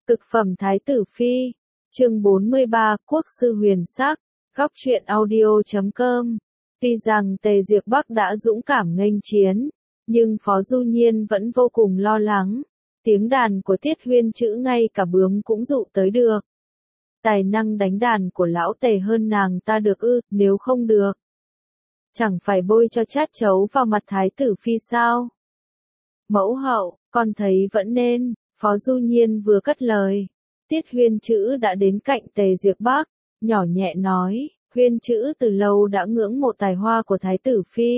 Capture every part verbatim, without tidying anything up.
Cực phẩm Thái tử Phi, chương bốn mươi ba, Quốc sư huyền sắc, góc truyện audio chấm com. Tuy rằng Tề Diệp Bắc đã dũng cảm nghênh chiến, nhưng Phó Du Nhiên vẫn vô cùng lo lắng. Tiếng đàn của Tiết Huyên Chữ ngay cả bướm cũng dụ tới được. Tài năng đánh đàn của lão Tề hơn nàng ta được ư, nếu không được, chẳng phải bôi cho chát chấu vào mặt Thái tử Phi sao? Mẫu hậu, con thấy vẫn nên. Phó Du Nhiên vừa cất lời, Tiết Huyên Chữ đã đến cạnh Tề Diệp Bắc, nhỏ nhẹ nói, Huyên Chữ từ lâu đã ngưỡng mộ tài hoa của Thái tử Phi.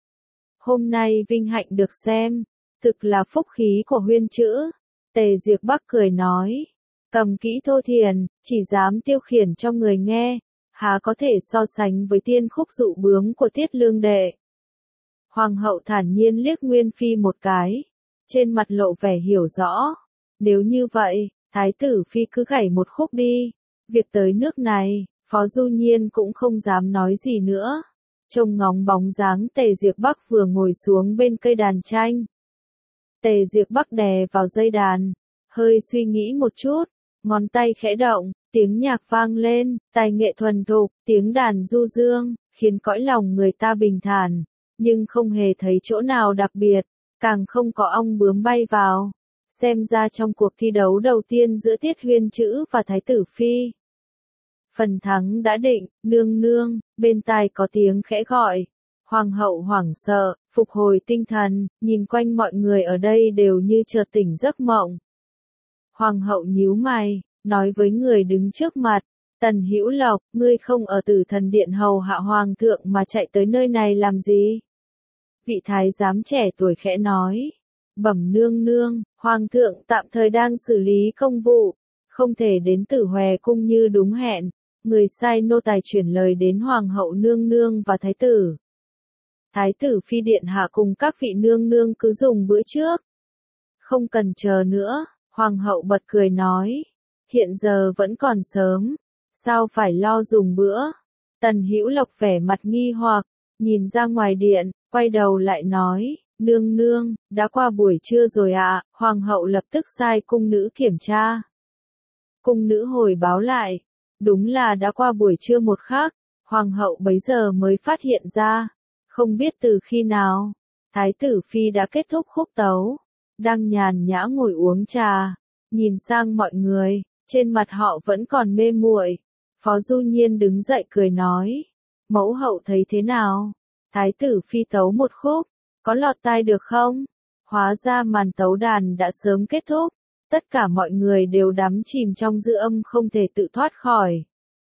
Hôm nay vinh hạnh được xem, thực là phúc khí của Huyên Chữ. Tề Diệp Bắc cười nói, cầm kỹ thô thiền, chỉ dám tiêu khiển cho người nghe, há có thể so sánh với tiên khúc dụ bướm của Tiết Lương Đệ. Hoàng hậu thản nhiên liếc Nguyên Phi một cái, trên mặt lộ vẻ hiểu rõ. Nếu như vậy, Thái tử Phi cứ gảy một khúc đi. Việc tới nước này, Phó Du Nhiên cũng không dám nói gì nữa. Trông ngóng bóng dáng Tề Diệp Bắc vừa ngồi xuống bên cây đàn tranh. Tề Diệp Bắc đè vào dây đàn, hơi suy nghĩ một chút, ngón tay khẽ động, tiếng nhạc vang lên, tài nghệ thuần thục, tiếng đàn du dương, khiến cõi lòng người ta bình thản, nhưng không hề thấy chỗ nào đặc biệt, càng không có ong bướm bay vào. Xem ra trong cuộc thi đấu đầu tiên giữa Tiết Huyên Chữ và Thái tử Phi, phần thắng đã định. Nương nương, bên tai có tiếng khẽ gọi. Hoàng hậu hoảng sợ, phục hồi tinh thần, nhìn quanh mọi người ở đây đều như chợt tỉnh giấc mộng. Hoàng hậu nhíu mày, nói với người đứng trước mặt, Tần Hữu Lộc, ngươi không ở Tử Thần Điện hầu hạ hoàng thượng mà chạy tới nơi này làm gì? Vị thái giám trẻ tuổi khẽ nói. Bẩm nương nương, hoàng thượng tạm thời đang xử lý công vụ, không thể đến Tử Hòe cung như đúng hẹn, người sai nô tài chuyển lời đến hoàng hậu nương nương và thái tử. Thái tử Phi điện hạ cùng các vị nương nương cứ dùng bữa trước. Không cần chờ nữa, hoàng hậu bật cười nói, hiện giờ vẫn còn sớm, sao phải lo dùng bữa? Tần Hữu Lộc vẻ mặt nghi hoặc, nhìn ra ngoài điện, quay đầu lại nói. Nương nương, đã qua buổi trưa rồi ạ. À? Hoàng hậu lập tức sai cung nữ kiểm tra. Cung nữ hồi báo lại, đúng là đã qua buổi trưa một khắc. Hoàng hậu bấy giờ mới phát hiện ra, không biết từ khi nào, Thái tử Phi đã kết thúc khúc tấu, đang nhàn nhã ngồi uống trà, nhìn sang mọi người, trên mặt họ vẫn còn mê muội. Phó Du Nhiên đứng dậy cười nói, mẫu hậu thấy thế nào? Thái tử Phi tấu một khúc, có lọt tai được không? Hóa ra màn tấu đàn đã sớm kết thúc, tất cả mọi người đều đắm chìm trong dư âm không thể tự thoát khỏi.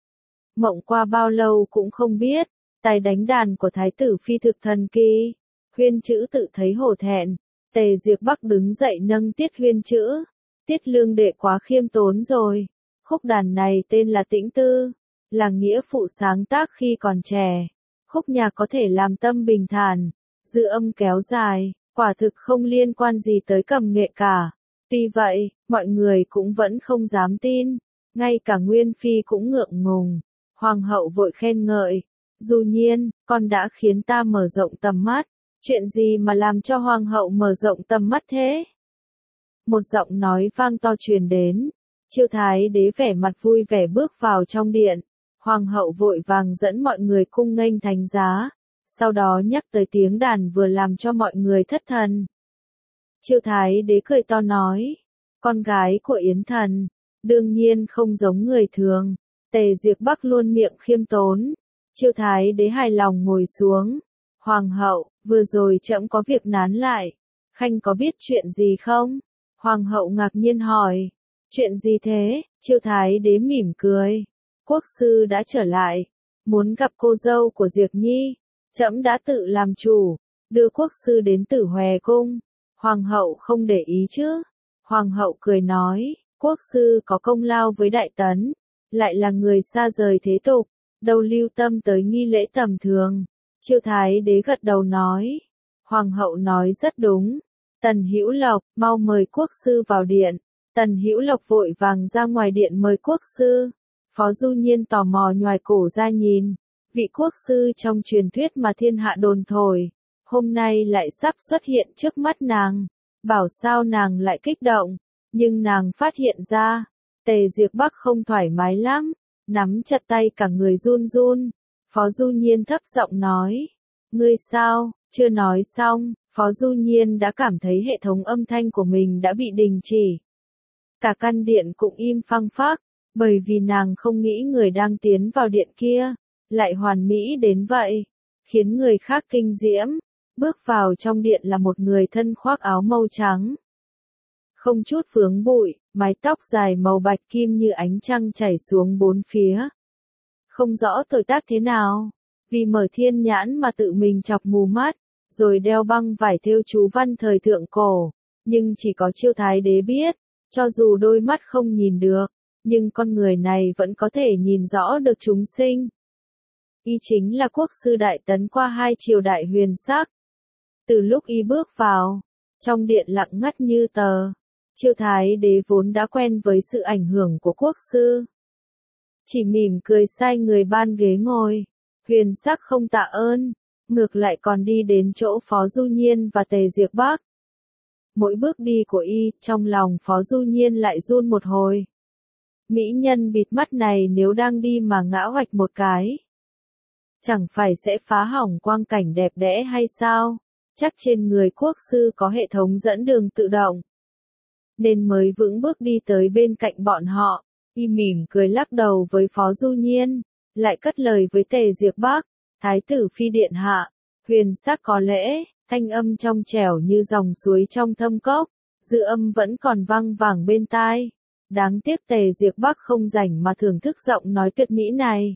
Mộng qua bao lâu cũng không biết, tài đánh đàn của Thái tử Phi thực thần kỳ. Huyên Chữ tự thấy hổ thẹn, Tề Diệp Bắc đứng dậy nâng Tiết Huyên Chữ. Tiết Lương Đệ quá khiêm tốn rồi, khúc đàn này tên là Tĩnh Tư, là nghĩa phụ sáng tác khi còn trẻ. Khúc nhạc có thể làm tâm bình thản, dư âm kéo dài, quả thực không liên quan gì tới cầm nghệ cả. Tuy vậy, mọi người cũng vẫn không dám tin, ngay cả Nguyên Phi cũng ngượng ngùng. Hoàng hậu vội khen ngợi, Du Nhiên, con đã khiến ta mở rộng tầm mắt, chuyện gì mà làm cho Hoàng hậu mở rộng tầm mắt thế? Một giọng nói vang to truyền đến, Chiêu Thái Đế vẻ mặt vui vẻ bước vào trong điện, Hoàng hậu vội vàng dẫn mọi người cung nghênh thánh giá. Sau đó nhắc tới tiếng đàn vừa làm cho mọi người thất thần. Chiêu Thái Đế cười to nói, con gái của Yến Thần, đương nhiên không giống người thường. Tề Diệp Bắc luôn miệng khiêm tốn. Chiêu Thái Đế hài lòng ngồi xuống. Hoàng hậu, vừa rồi trẫm có việc nán lại, khanh có biết chuyện gì không? Hoàng hậu ngạc nhiên hỏi, chuyện gì thế? Chiêu Thái Đế mỉm cười, quốc sư đã trở lại, muốn gặp cô dâu của Diệp Nhi. Trẫm đã tự làm chủ, đưa quốc sư đến Tử Hòe cung. Hoàng hậu không để ý chứ? Hoàng hậu cười nói, quốc sư có công lao với Đại Tấn, lại là người xa rời thế tục, đâu lưu tâm tới nghi lễ tầm thường. Chiêu Thái Đế gật đầu nói, Hoàng hậu nói rất đúng. Tần Hữu Lộc, mau mời quốc sư vào điện. Tần Hữu Lộc vội vàng ra ngoài điện mời quốc sư. Phó Du Nhiên tò mò nhoài cổ ra nhìn. Vị quốc sư trong truyền thuyết mà thiên hạ đồn thổi, hôm nay lại sắp xuất hiện trước mắt nàng. Bảo sao nàng lại kích động, nhưng nàng phát hiện ra, Tề Diệp Bắc không thoải mái lắm, nắm chặt tay cả người run run. Phó Du Nhiên thấp giọng nói, ngươi sao, chưa nói xong, Phó Du Nhiên đã cảm thấy hệ thống âm thanh của mình đã bị đình chỉ. Cả căn điện cũng im phăng phắc, bởi vì nàng không nghĩ người đang tiến vào điện kia, lại hoàn mỹ đến vậy, khiến người khác kinh diễm. Bước vào trong điện là một người thân khoác áo màu trắng. Không chút vướng bụi, mái tóc dài màu bạch kim như ánh trăng chảy xuống bốn phía. Không rõ tuổi tác thế nào, vì mở thiên nhãn mà tự mình chọc mù mắt, rồi đeo băng vải thêu chú văn thời thượng cổ, nhưng chỉ có Chiêu Thái Đế biết, cho dù đôi mắt không nhìn được, nhưng con người này vẫn có thể nhìn rõ được chúng sinh. Y chính là quốc sư đại tấn qua hai triều đại huyền sắc. Từ lúc y bước vào, trong điện lặng ngắt như tờ, Chiêu Thái Đế vốn đã quen với sự ảnh hưởng của quốc sư. Chỉ mỉm cười sai người ban ghế ngồi, huyền sắc không tạ ơn, ngược lại còn đi đến chỗ Phó Du Nhiên và Tề Diệp Bắc. Mỗi bước đi của y, trong lòng Phó Du Nhiên lại run một hồi. Mỹ nhân bịt mắt này nếu đang đi mà ngã hoạch một cái, chẳng phải sẽ phá hỏng quang cảnh đẹp đẽ hay sao? Chắc trên người quốc sư có hệ thống dẫn đường tự động, nên mới vững bước đi tới bên cạnh bọn họ. Y mỉm cười lắc đầu với Phó Du Nhiên, lại cất lời với Tề Diệp Bắc, Thái tử phi điện hạ, huyền sắc có lễ, thanh âm trong trẻo như dòng suối trong thâm cốc, dư âm vẫn còn vang vẳng bên tai. Đáng tiếc Tề Diệp Bắc không rảnh mà thưởng thức giọng nói tuyệt mỹ này.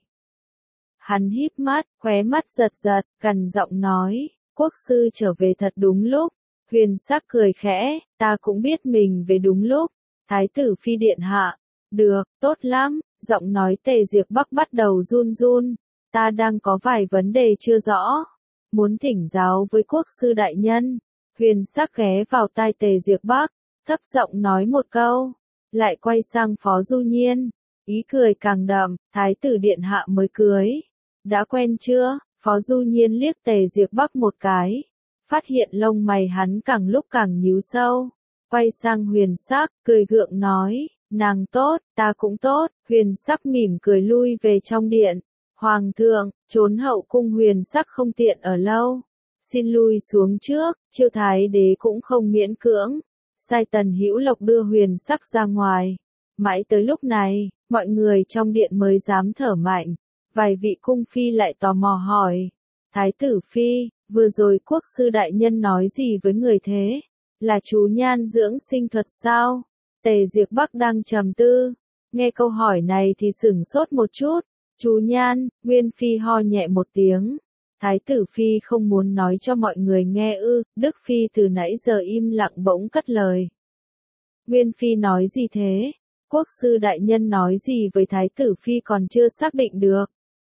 Hắn híp mắt, khóe mắt giật giật, gằn giọng nói, quốc sư trở về thật đúng lúc. Huyền sắc cười khẽ, ta cũng biết mình về đúng lúc. Thái tử phi điện hạ, được, tốt lắm. Giọng nói Tề Diệp Bắc bắt đầu run run, ta đang có vài vấn đề chưa rõ, muốn thỉnh giáo với quốc sư đại nhân. Huyền sắc ghé vào tai Tề Diệp Bắc, thấp giọng nói một câu, lại quay sang Phó Du Nhiên, ý cười càng đậm, thái tử điện hạ mới cưới, đã quen chưa? Phó Du Nhiên liếc Tề Diệp Bắc một cái, phát hiện lông mày hắn càng lúc càng nhíu sâu, quay sang huyền sắc, cười gượng nói, nàng tốt, ta cũng tốt. Huyền sắc mỉm cười lui về trong điện. Hoàng thượng, trốn hậu cung huyền sắc không tiện ở lâu, xin lui xuống trước. Chiêu Thái Đế cũng không miễn cưỡng, sai Tần Hữu Lộc đưa huyền sắc ra ngoài. Mãi tới lúc này, mọi người trong điện mới dám thở mạnh. Vài vị cung phi lại tò mò hỏi, Thái tử phi, vừa rồi quốc sư đại nhân nói gì với người thế? Là chú nhan dưỡng sinh thuật sao? Tề Diệp Bắc đang trầm tư, nghe câu hỏi này thì sửng sốt một chút. Chú nhan, Nguyên phi ho nhẹ một tiếng. Thái tử phi không muốn nói cho mọi người nghe ư? Đức phi từ nãy giờ im lặng bỗng cất lời. Nguyên phi nói gì thế? Quốc sư đại nhân nói gì với thái tử phi còn chưa xác định được.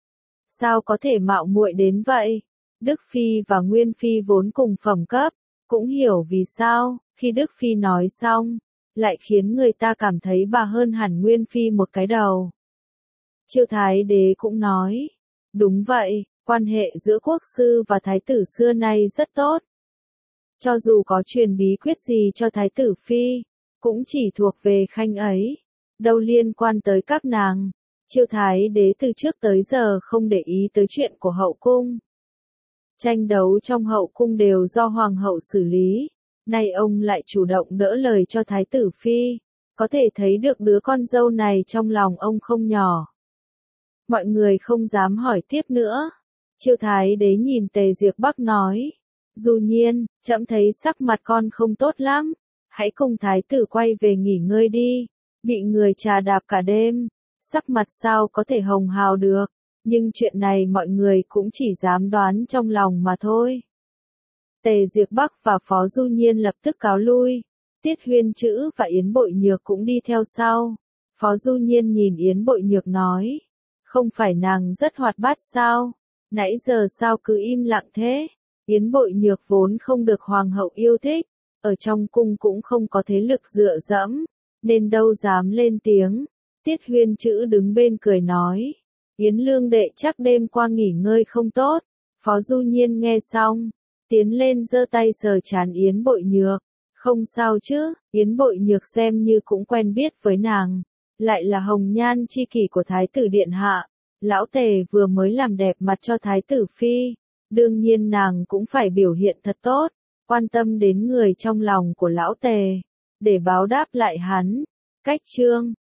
Sao có thể mạo muội đến vậy? Đức phi và Nguyên phi vốn cùng phẩm cấp, cũng hiểu vì sao, khi Đức phi nói xong, lại khiến người ta cảm thấy bà hơn hẳn Nguyên phi một cái đầu. Chiêu Thái Đế cũng nói, đúng vậy, quan hệ giữa quốc sư và thái tử xưa nay rất tốt. Cho dù có truyền bí quyết gì cho thái tử phi, cũng chỉ thuộc về khanh ấy, đâu liên quan tới các nàng. Chiêu Thái Đế từ trước tới giờ không để ý tới chuyện của hậu cung. Tranh đấu trong hậu cung đều do hoàng hậu xử lý, nay ông lại chủ động đỡ lời cho thái tử phi, có thể thấy được đứa con dâu này trong lòng ông không nhỏ. Mọi người không dám hỏi tiếp nữa. Chiêu Thái Đế nhìn Tề Diệp Bắc nói, Du Nhiên, trẫm thấy sắc mặt con không tốt lắm, hãy cùng thái tử quay về nghỉ ngơi đi, bị người trà đạp cả đêm, sắc mặt sao có thể hồng hào được, nhưng chuyện này mọi người cũng chỉ dám đoán trong lòng mà thôi. Tề Diệp Bắc và Phó Du Nhiên lập tức cáo lui, Tiết Huyên Trữ và Yến Bội Nhược cũng đi theo sau. Phó Du Nhiên nhìn Yến Bội Nhược nói, không phải nàng rất hoạt bát sao, nãy giờ sao cứ im lặng thế? Yến Bội Nhược vốn không được hoàng hậu yêu thích, ở trong cung cũng không có thế lực dựa dẫm, nên đâu dám lên tiếng. Tiết Huyên Trữ đứng bên cười nói, Yến Lương đệ chắc đêm qua nghỉ ngơi không tốt. Phó Du Nhiên nghe xong, tiến lên giơ tay sờ trán Yến Bội Nhược, không sao chứ? Yến Bội Nhược xem như cũng quen biết với nàng, lại là hồng nhan chi kỷ của Thái tử Điện Hạ. Lão Tề vừa mới làm đẹp mặt cho Thái tử Phi, đương nhiên nàng cũng phải biểu hiện thật tốt, quan tâm đến người trong lòng của Lão Tề, để báo đáp lại hắn. Cách chương